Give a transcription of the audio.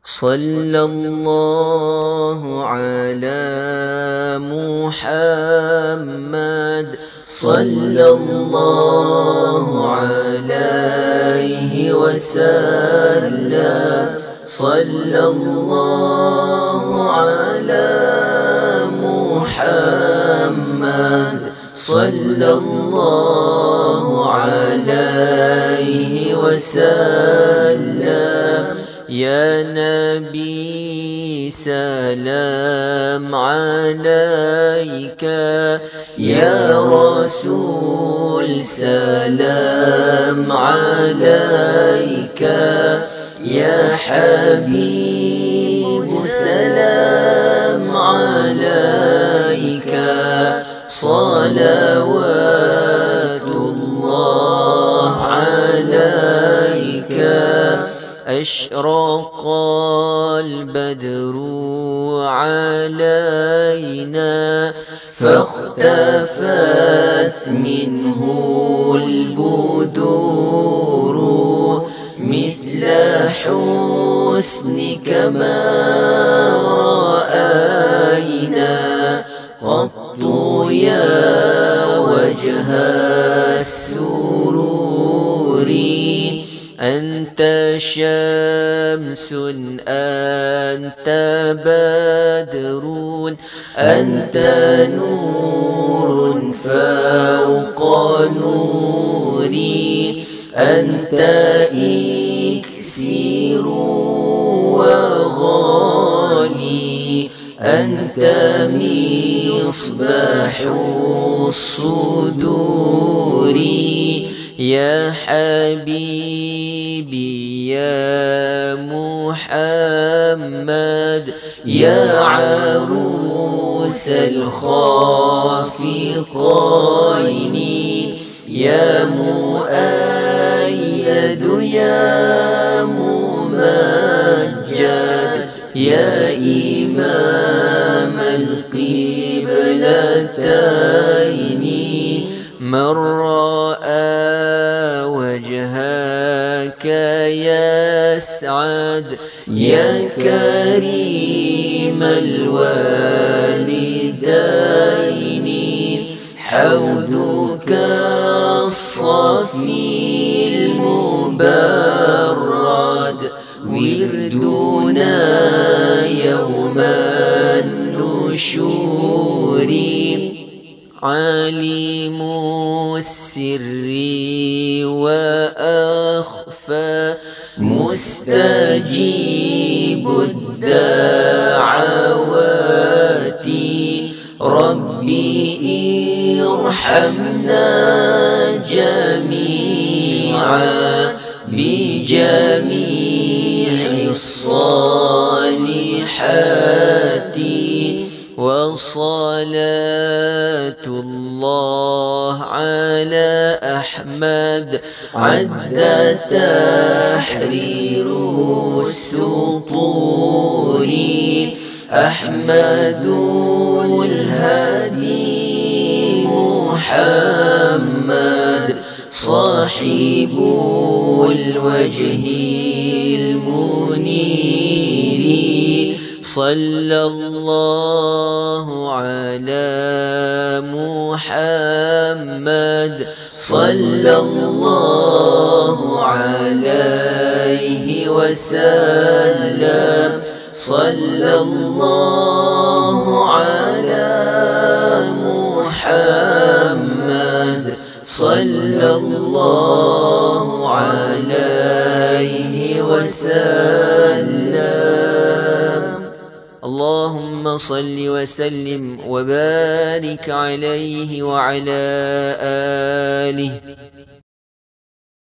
صلى الله على محمد صلى الله عليه وسلم صلى الله على محمد صلى الله عليه وسلم يا نبي سلام عليك يا رسول سلام عليك يا حبيب سلام عليك صلوات الله عليك أشرق البدر علينا فاختفت منه البدور مثل حسنك ما رأينا قط يا وجه السرور أنت شمس أنت بدر أنت نور فوق نوري أنت إكسير وغالي أنت مصباح الصدور يا حبيبي يا محمد يا عروس الخافقين يا مؤيد يا ممجد يا إمام القبلتين من رأى وجهك يسعد يا كريم الوالدين حوضك الصفي المبرد وردنا يوم النشور عالم السر وأخفى مستجيب الدعوات ربي ارحمنا جميعا بجميع الصالحات وصلاة الله على أحمد عد تحرير السطور أحمد الهادي محمد صاحب الوجه المنير صلى الله على محمد صلى الله عليه وسلم صلى الله على محمد صلى الله عليه وسلم اللهم صل وسلم وبارك عليه وعلى آله